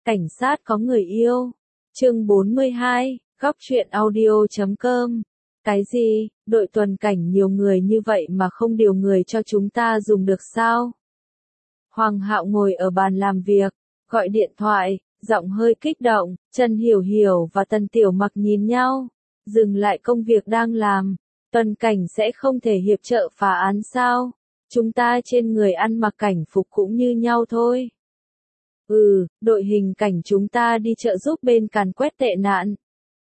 Cảnh sát có người yêu. Chương 42, góc truyện audio.com. Cái gì, đội tuần cảnh nhiều người như vậy mà không điều người cho chúng ta dùng được sao? Hoàng Hạo ngồi ở bàn làm việc, gọi điện thoại, giọng hơi kích động, Trần Hiểu Hiểu và Tần Tiểu Mặc nhìn nhau, dừng lại công việc đang làm. Tuần cảnh sẽ không thể hiệp trợ phá án sao? Chúng ta trên người ăn mặc cảnh phục cũng như nhau thôi. Đội hình cảnh chúng ta đi trợ giúp bên càn quét tệ nạn.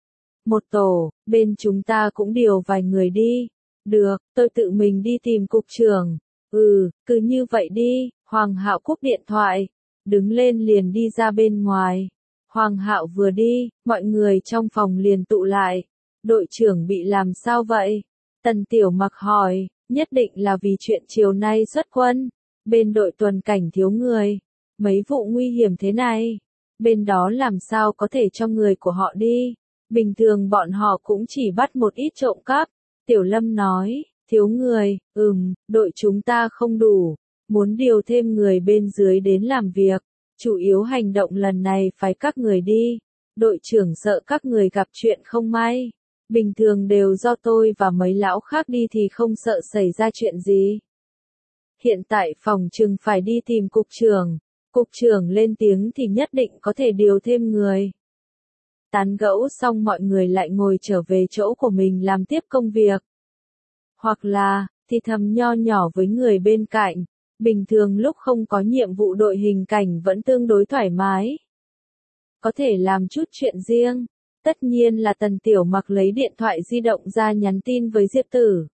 Một tổ, bên chúng ta cũng điều vài người đi. Được, tôi tự mình đi tìm cục trưởng. Cứ như vậy đi. Hoàng Hạo cúp điện thoại, đứng lên liền đi ra bên ngoài. Hoàng Hạo vừa đi, mọi người trong phòng liền tụ lại. Đội trưởng bị làm sao vậy? Tần Tiểu Mặc hỏi, nhất định là vì chuyện chiều nay xuất quân. Bên đội tuần cảnh thiếu người. Mấy vụ nguy hiểm thế này, bên đó làm sao có thể cho người của họ đi? Bình thường bọn họ cũng chỉ bắt một ít trộm cắp. Tiểu Lâm nói, thiếu người, đội chúng ta không đủ, muốn điều thêm người bên dưới đến làm việc. Chủ yếu hành động lần này phải các người đi. Đội trưởng sợ các người gặp chuyện không may. Bình thường đều do tôi và mấy lão khác đi thì không sợ xảy ra chuyện gì. Hiện tại phòng trừng phải đi tìm cục trưởng. Cục trưởng lên tiếng thì nhất định có thể điều thêm người. Tán gẫu xong mọi người lại ngồi trở về chỗ của mình làm tiếp công việc. Hoặc là, thì thầm nho nhỏ với người bên cạnh. Bình thường lúc không có nhiệm vụ đội hình cảnh vẫn tương đối thoải mái. Có thể làm chút chuyện riêng. Tất nhiên là Tần Tiểu Mặc lấy điện thoại di động ra nhắn tin với Diệp Tử.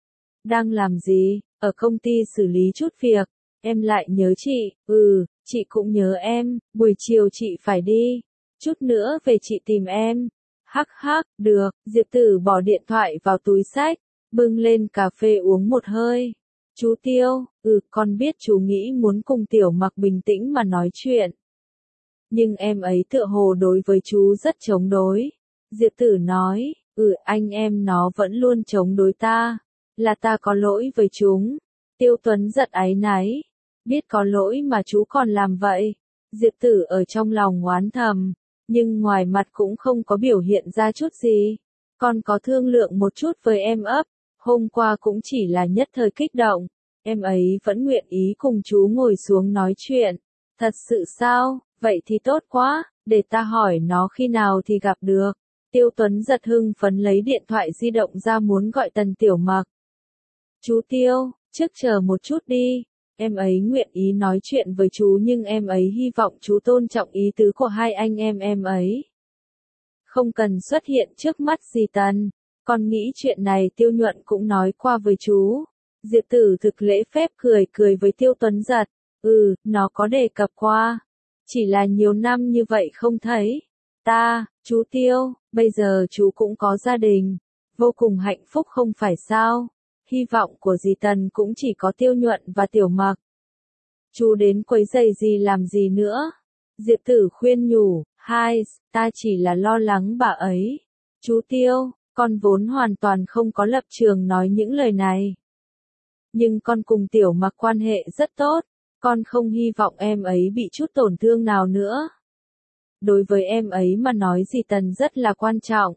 Đang làm gì? Ở công ty xử lý chút việc. Em lại nhớ chị. Chị cũng nhớ em, buổi chiều chị phải đi. Chút nữa về chị tìm em. Hắc, được. Diệp Tử bỏ điện thoại vào túi xách, bưng lên cà phê uống một hơi. Chú Tiêu, con biết chú nghĩ muốn cùng Tiểu Mặc bình tĩnh mà nói chuyện. Nhưng em ấy tựa hồ đối với chú rất chống đối. Diệp Tử nói, anh em nó vẫn luôn chống đối ta. Là ta có lỗi với chúng. Tiêu Tuấn giật áy náy. Biết có lỗi mà chú còn làm vậy. Diệp Tử ở trong lòng oán thầm, nhưng ngoài mặt cũng không có biểu hiện ra chút gì. Con có thương lượng một chút với em ấp, hôm qua cũng chỉ là nhất thời kích động. Em ấy vẫn nguyện ý cùng chú ngồi xuống nói chuyện. Thật sự sao? Vậy thì tốt quá, để ta hỏi nó khi nào thì gặp được. Tiêu Tuấn giật hưng phấn lấy điện thoại di động ra muốn gọi Tần Tiểu Mặc. Chú Tiêu, trước chờ một chút đi. Em ấy nguyện ý nói chuyện với chú nhưng em ấy hy vọng chú tôn trọng ý tứ của hai anh em ấy. Không cần xuất hiện trước mắt gì Tần. Con nghĩ chuyện này Tiêu Nhuận cũng nói qua với chú. Diệp Tử thực lễ phép cười với Tiêu Tuấn giật. Nó có đề cập qua. Chỉ là nhiều năm như vậy không thấy. Chú Tiêu, bây giờ chú cũng có gia đình. Vô cùng hạnh phúc không phải sao? Hy vọng của dì Tần cũng chỉ có Tiêu Nhuận và Tiểu Mặc. Chú đến quấy rầy gì làm gì nữa? Diệp Tử khuyên nhủ, ta chỉ là lo lắng bà ấy. Chú Tiêu, con vốn hoàn toàn không có lập trường nói những lời này. Nhưng con cùng Tiểu Mặc quan hệ rất tốt, con không hy vọng em ấy bị chút tổn thương nào nữa. Đối với em ấy mà nói dì Tần rất là quan trọng.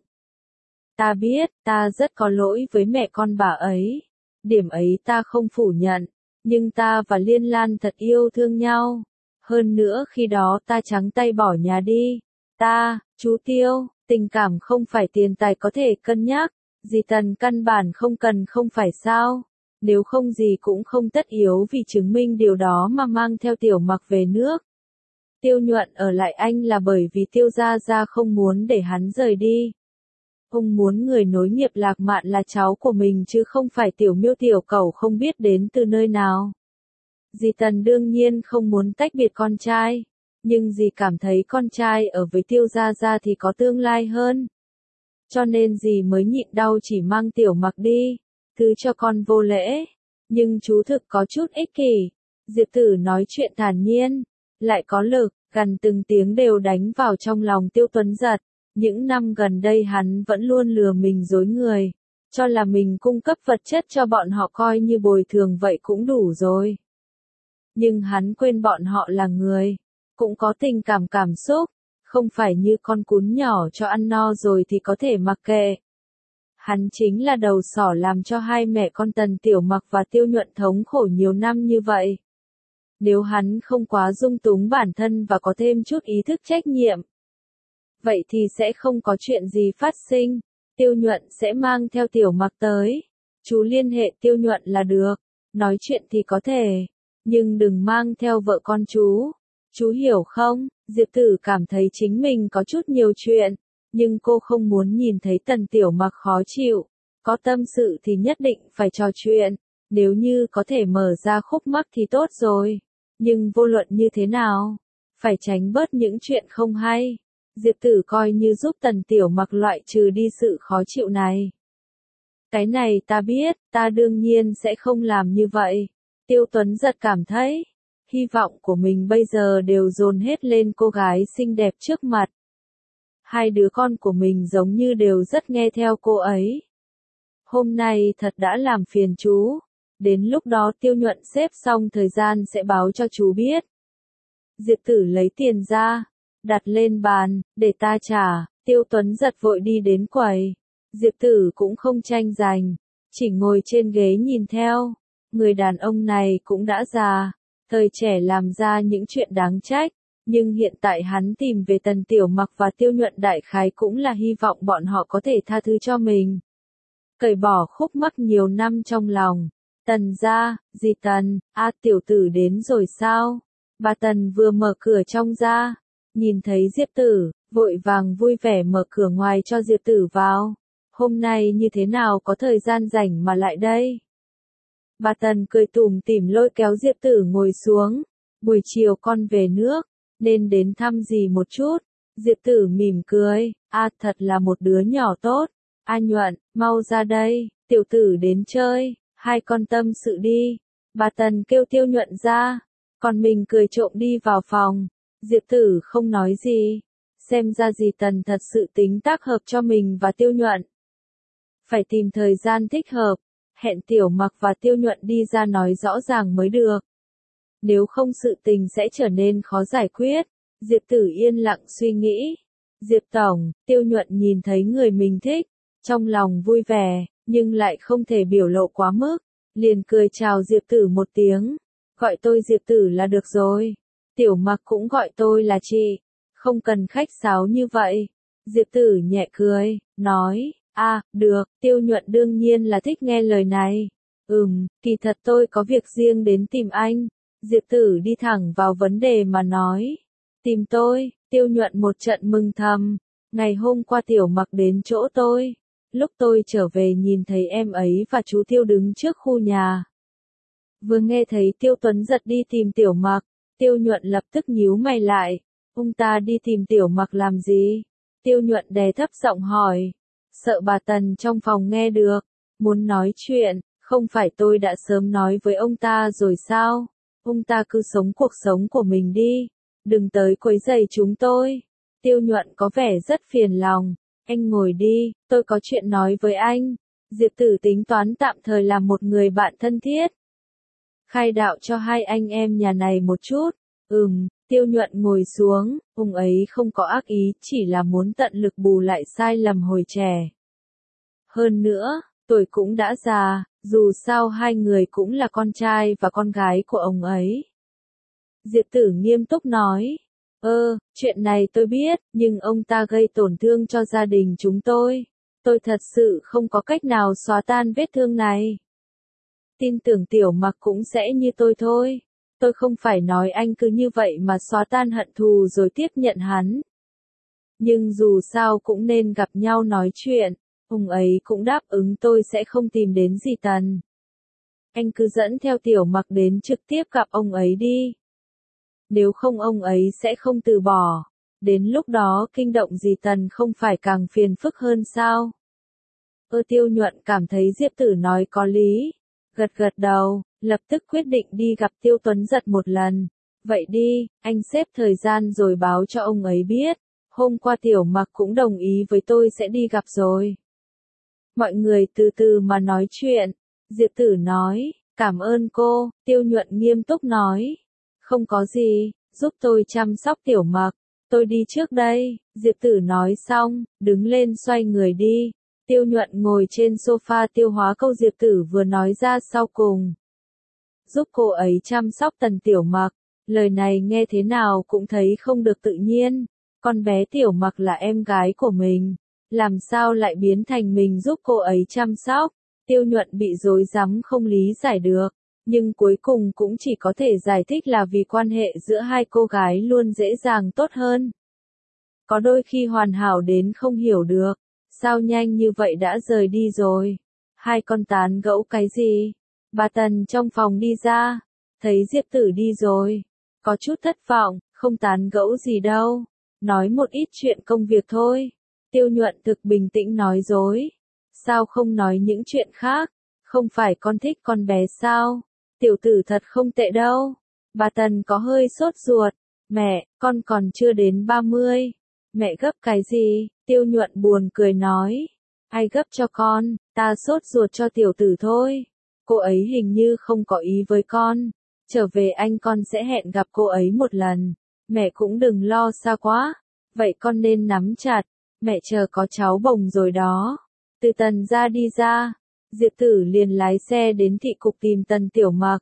Ta biết, ta rất có lỗi với mẹ con bà ấy. Điểm ấy ta không phủ nhận. Nhưng ta và Liên Lan thật yêu thương nhau. Hơn nữa khi đó ta trắng tay bỏ nhà đi. Chú Tiêu, tình cảm không phải tiền tài có thể cân nhắc. Dì Tần căn bản không cần không phải sao. Nếu không gì cũng không tất yếu vì chứng minh điều đó mà mang theo Tiểu Mặc về nước. Tiêu Nhuận ở lại Anh là bởi vì Tiêu Gia Gia không muốn để hắn rời đi. Ông muốn người nối nghiệp Lạc Mạn là cháu của mình chứ không phải Tiểu Miêu tiểu cẩu không biết đến từ nơi nào. Dì Tần đương nhiên không muốn tách biệt con trai, nhưng dì cảm thấy con trai ở với Tiêu Gia Gia thì có tương lai hơn. Cho nên dì mới nhịn đau chỉ mang Tiểu Mặc đi, thứ cho con vô lễ. Nhưng chú thực có chút ích kỷ. Diệp Tử nói chuyện thản nhiên, lại có lực, gần từng tiếng đều đánh vào trong lòng Tiêu Tuấn giật. Những năm gần đây hắn vẫn luôn lừa mình dối người, cho là mình cung cấp vật chất cho bọn họ coi như bồi thường vậy cũng đủ rồi. Nhưng hắn quên bọn họ là người, cũng có tình cảm cảm xúc, không phải như con cún nhỏ cho ăn no rồi thì có thể mặc kệ. Hắn chính là đầu sỏ làm cho hai mẹ con Tần Tiểu Mặc và Tiêu Nhuận thống khổ nhiều năm như vậy. Nếu hắn không quá dung túng bản thân và có thêm chút ý thức trách nhiệm, vậy thì sẽ không có chuyện gì phát sinh. Tiêu Nhuận sẽ mang theo Tiểu Mặc tới. Chú liên hệ Tiêu Nhuận là được. Nói chuyện thì có thể, nhưng đừng mang theo vợ con chú. Chú hiểu không? Diệp Tử cảm thấy chính mình có chút nhiều chuyện, nhưng cô không muốn nhìn thấy Tần Tiểu Mặc khó chịu. Có tâm sự thì nhất định phải trò chuyện, nếu như có thể mở ra khúc mắc thì tốt rồi. Nhưng vô luận như thế nào, phải tránh bớt những chuyện không hay. Diệp Tử coi như giúp Tần Tiểu Mặc loại trừ đi sự khó chịu này. Cái này ta biết, ta đương nhiên sẽ không làm như vậy. Tiêu Tuấn Giật cảm thấy, hy vọng của mình bây giờ đều dồn hết lên cô gái xinh đẹp trước mặt. Hai đứa con của mình giống như đều rất nghe theo cô ấy. Hôm nay thật đã làm phiền chú. Đến lúc đó Tiêu Nhuận xếp xong thời gian sẽ báo cho chú biết. Diệp Tử lấy tiền ra, đặt lên bàn, để ta trả. Tiêu Tuấn Giật vội đi đến quầy. Diệp Tử cũng không tranh giành, chỉ ngồi trên ghế nhìn theo. Người đàn ông này cũng đã già, thời trẻ làm ra những chuyện đáng trách, nhưng hiện tại hắn tìm về Tần Tiểu Mặc và Tiêu Nhuận đại khái cũng là hy vọng bọn họ có thể tha thứ cho mình. Cởi bỏ khúc mắc nhiều năm trong lòng. Tần gia, dì Tần, tiểu tử đến rồi sao? Bà Tần vừa mở cửa trong ra, nhìn thấy Diệp Tử, vội vàng vui vẻ mở cửa ngoài cho Diệp Tử vào. Hôm nay như thế nào có thời gian rảnh mà lại đây? Bà Tần cười tủm tỉm lôi kéo Diệp Tử ngồi xuống. Buổi chiều con về nước, nên đến thăm dì một chút. Diệp Tử mỉm cười, thật là một đứa nhỏ tốt. Nhuận, mau ra đây, tiểu tử đến chơi, hai con tâm sự đi. Bà Tần kêu Tiêu Nhuận ra, còn mình cười trộm đi vào phòng. Diệp Tử không nói gì, xem ra dì Tần thật sự tính tác hợp cho mình và Tiêu Nhuận. Phải tìm thời gian thích hợp, hẹn Tiểu Mặc và Tiêu Nhuận đi ra nói rõ ràng mới được. Nếu không sự tình sẽ trở nên khó giải quyết. Diệp Tử yên lặng suy nghĩ. Diệp Tổng, Tiêu Nhuận nhìn thấy người mình thích, trong lòng vui vẻ, nhưng lại không thể biểu lộ quá mức. Liền cười chào Diệp Tử một tiếng. Gọi tôi Diệp Tử là được rồi. Tiểu Mặc cũng gọi tôi là chị. Không cần khách sáo như vậy. Diệp Tử nhẹ cười, nói. Được, Tiêu Nhuận đương nhiên là thích nghe lời này. Kỳ thật tôi có việc riêng đến tìm anh. Diệp Tử đi thẳng vào vấn đề mà nói. Tìm tôi, Tiêu Nhuận một trận mừng thầm. Ngày hôm qua Tiểu Mặc đến chỗ tôi. Lúc tôi trở về nhìn thấy em ấy và chú Tiêu đứng trước khu nhà. Vừa nghe thấy Tiêu Tuấn Giật đi tìm Tiểu Mặc, Tiêu Nhuận lập tức nhíu mày lại. Ông ta đi tìm Tiểu Mặc làm gì? Tiêu Nhuận đè thấp giọng hỏi. Sợ bà Tần trong phòng nghe được, muốn nói chuyện, không phải tôi đã sớm nói với ông ta rồi sao? Ông ta cứ sống cuộc sống của mình đi, đừng tới quấy rầy chúng tôi. Tiêu Nhuận có vẻ rất phiền lòng. Anh ngồi đi, tôi có chuyện nói với anh. Diệp Tử tính toán tạm thời làm một người bạn thân thiết. Khai đạo cho hai anh em nhà này một chút. Tiêu Nhuận ngồi xuống, ông ấy không có ác ý, chỉ là muốn tận lực bù lại sai lầm hồi trẻ. Hơn nữa, tuổi cũng đã già, dù sao hai người cũng là con trai và con gái của ông ấy. Diệp Tử nghiêm túc nói. Chuyện này tôi biết, nhưng ông ta gây tổn thương cho gia đình chúng tôi. Tôi thật sự không có cách nào xóa tan vết thương này. Tin tưởng Tiểu Mặc cũng sẽ như tôi thôi. Tôi không phải nói anh cứ như vậy mà xóa tan hận thù rồi tiếp nhận hắn. Nhưng dù sao cũng nên gặp nhau nói chuyện. Ông ấy cũng đáp ứng tôi sẽ không tìm đến dì Tần. Anh cứ dẫn theo Tiểu Mặc đến trực tiếp gặp ông ấy đi. Nếu không ông ấy sẽ không từ bỏ. Đến lúc đó kinh động dì Tần không phải càng phiền phức hơn sao? Tiêu Nhuận cảm thấy Diệp Tử nói có lý. Gật gật đầu, lập tức quyết định đi gặp Tiêu Tuấn Giật một lần. Vậy đi, anh xếp thời gian rồi báo cho ông ấy biết. Hôm qua Tiểu Mặc cũng đồng ý với tôi sẽ đi gặp rồi. Mọi người từ từ mà nói chuyện. Diệp Tử nói, cảm ơn cô. Tiêu Nhuận nghiêm túc nói. Không có gì, giúp tôi chăm sóc Tiểu Mặc, tôi đi trước đây. Diệp Tử nói xong, đứng lên xoay người đi. Tiêu Nhuận ngồi trên sofa tiêu hóa câu Diệp Tử vừa nói ra sau cùng. Giúp cô ấy chăm sóc Tần Tiểu Mặc, lời này nghe thế nào cũng thấy không được tự nhiên. Con bé Tiểu Mặc là em gái của mình, làm sao lại biến thành mình giúp cô ấy chăm sóc? Tiêu Nhuận bị rối rắm không lý giải được, nhưng cuối cùng cũng chỉ có thể giải thích là vì quan hệ giữa hai cô gái luôn dễ dàng tốt hơn. Có đôi khi hoàn hảo đến không hiểu được, sao nhanh như vậy đã rời đi rồi? Hai con tán gẫu cái gì? Bà Tần trong phòng đi ra, thấy Diệp Tử đi rồi, có chút thất vọng, không tán gẫu gì đâu, nói một ít chuyện công việc thôi. Tiêu Nhuận thực bình tĩnh nói dối, sao không nói những chuyện khác, không phải con thích con bé sao? Tiểu tử thật không tệ đâu. Bà Tần có hơi sốt ruột, mẹ, con còn chưa đến 30. Mẹ gấp cái gì? Tiêu Nhuận buồn cười nói, ai gấp cho con, ta sốt ruột cho tiểu tử thôi. Cô ấy hình như không có ý với con, trở về anh con sẽ hẹn gặp cô ấy một lần, mẹ cũng đừng lo xa quá, vậy con nên nắm chặt, mẹ chờ có cháu bồng rồi đó. Từ Tần ra đi ra, Diệp Tử liền lái xe đến thị cục tìm Tần Tiểu Mặc.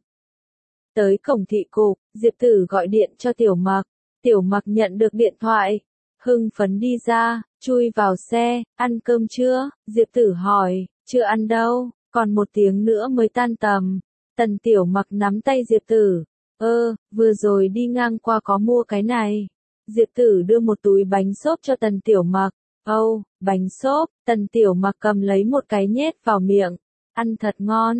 Tới cổng thị cục, Diệp Tử gọi điện cho Tiểu Mặc, Tiểu Mặc nhận được điện thoại, hưng phấn đi ra, chui vào xe, ăn cơm chưa? Diệp Tử hỏi, chưa ăn đâu, còn 1 tiếng nữa mới tan tầm. Tần Tiểu Mặc nắm tay Diệp Tử, vừa rồi đi ngang qua có mua cái này. Diệp Tử đưa một túi bánh xốp cho Tần Tiểu Mặc, bánh xốp, Tần Tiểu Mặc cầm lấy một cái nhét vào miệng, ăn thật ngon,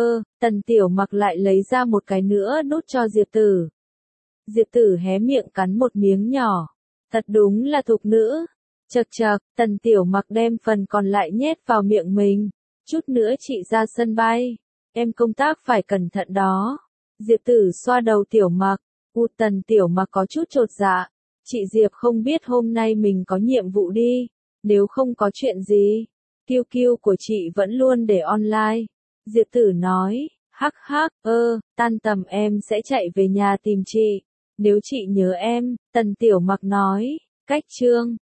Tần Tiểu Mặc lại lấy ra một cái nữa đút cho Diệp Tử. Diệp Tử hé miệng cắn một miếng nhỏ, thật đúng là thục nữ. Chậc chậc, Tần Tiểu Mặc đem phần còn lại nhét vào miệng mình, chút nữa chị ra sân bay, em công tác phải cẩn thận đó. Diệp Tử xoa đầu Tiểu Mặc, Tần Tiểu Mặc có chút chột dạ, chị Diệp không biết hôm nay mình có nhiệm vụ đi, nếu không có chuyện gì, Kiêu Kiêu của chị vẫn luôn để online. Diệp Tử nói, hắc hắc, tan tầm em sẽ chạy về nhà tìm chị, nếu chị nhớ em. Tần Tiểu Mặc nói, cách chương